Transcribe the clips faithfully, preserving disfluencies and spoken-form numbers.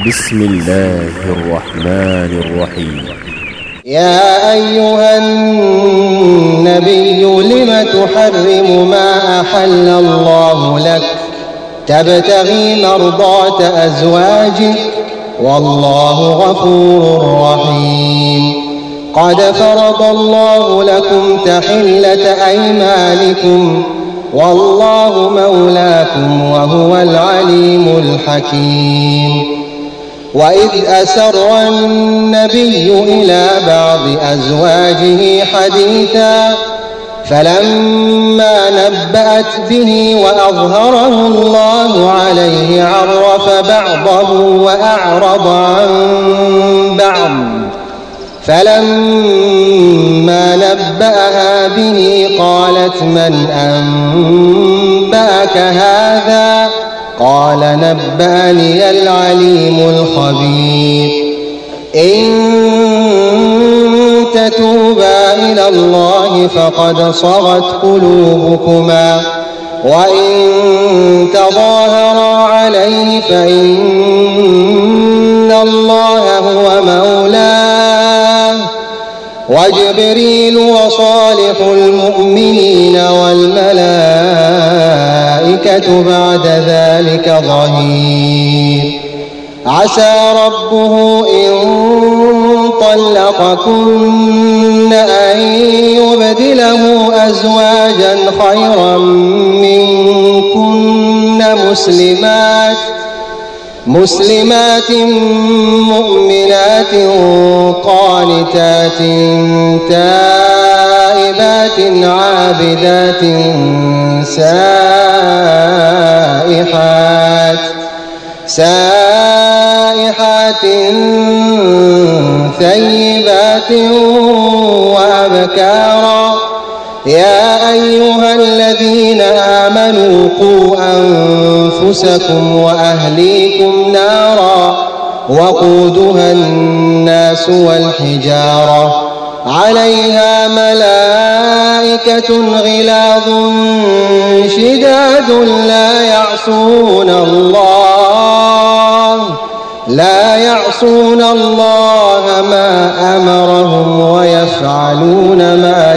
بسم الله الرحمن الرحيم. يا أيها النبي لم تحرم ما أحل الله لك تبتغي مرضات أزواجك والله غفور رحيم. قد فرض الله لكم تحلة أيمانكم والله مولاكم وهو العليم الحكيم. وإذ أسر النبي إلى بعض أزواجه حديثا فلما نبأت به وأظهره الله عليه عرف بعضه وأعرض عن بعض فلما نبأها به قالت من أنبأك هذا قال نبأني العليم الخبير. إن تتوبا إلى الله فقد صغت قلوبكما وإن تظاهرا عليه فإن الله هو مولاه وجبريل وصالح المؤمنين والملائكة بعد ذلك ظهير. عسى ربه إن طلقكن أن يبدله أزواجا خيرا منكن مسلمات مسلمات مؤمنات قانتات تائبات عابدات سائحات سائحات ثيبات وأبكارا. يا أيها الذين آمنوا قوا أنفسكم وأهليكم نارا وقودها الناس والحجارة عليها ملائكة غلاظ شداد لا يعصون الله لا يعصون الله ما أمرهم ويفعلون ما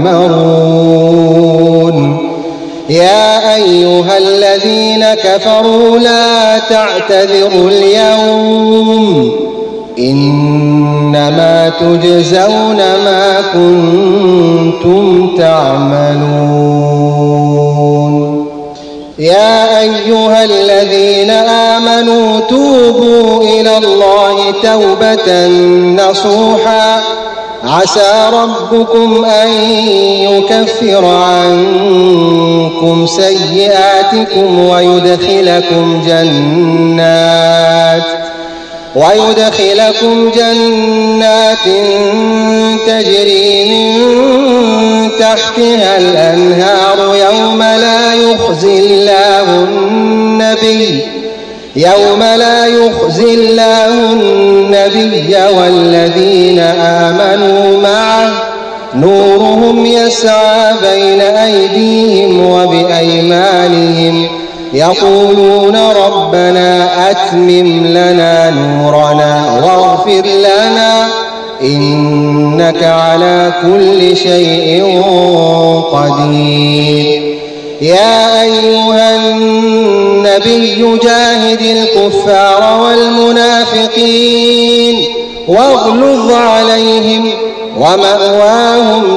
يؤمرون. يا أيها الذين كفروا لا تعتذروا اليوم إنما تجزون ما كنتم تعملون. يا أيها الذين آمنوا توبوا إلى الله توبة نصوحا عسى ربكم أن يكفر عنكم سيئاتكم ويدخلكم جنات ويدخلكم جنات تجري من تحتها الأنهار يوم لا يخزي الله النبي يوم لا يخزي الله النبي والذين آمنوا معه نورهم يسعى بين أيديهم وبأيمانهم يقولون ربنا أتمم لنا نورنا واغفر لنا إنك على كل شيء قدير. يا أيها النبي جاهد الكفار والمنافقين واغلظ عليهم ومأواهم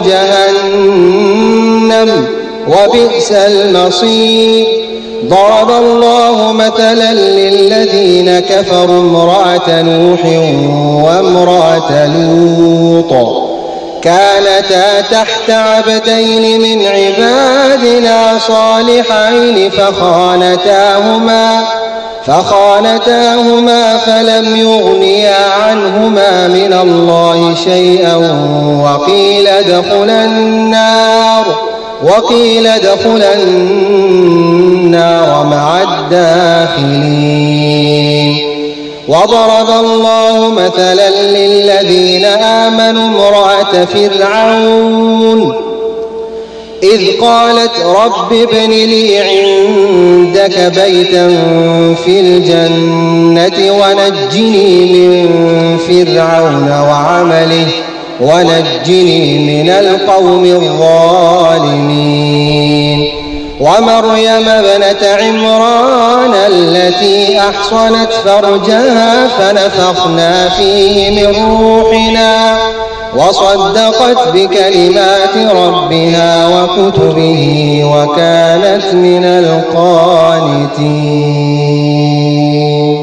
جهنم وبئس المصير. ضرب الله مثلا للذين كفروا امرأة نوح وامرأة لوط كانتا تحت عبدين من عبادنا صالحين فخانتاهما فخانتاهما فلم يغنيا عنهما من الله شيئا وقيل ادخلا النار وقيل ادخلا النار مع الداخلين. وضرب الله مثلا للذين آمنوا امرأة فرعون إذ قالت رب ابن لي عندك بيتا في الجنة ونجني من فرعون وعمله ونجني من القوم الظالمين ومريم ابنة عمران التي أحصنت فرجها فنفخنا فيه من روحنا وصدقت بكلمات ربها وكتبه وكانت من القانتين.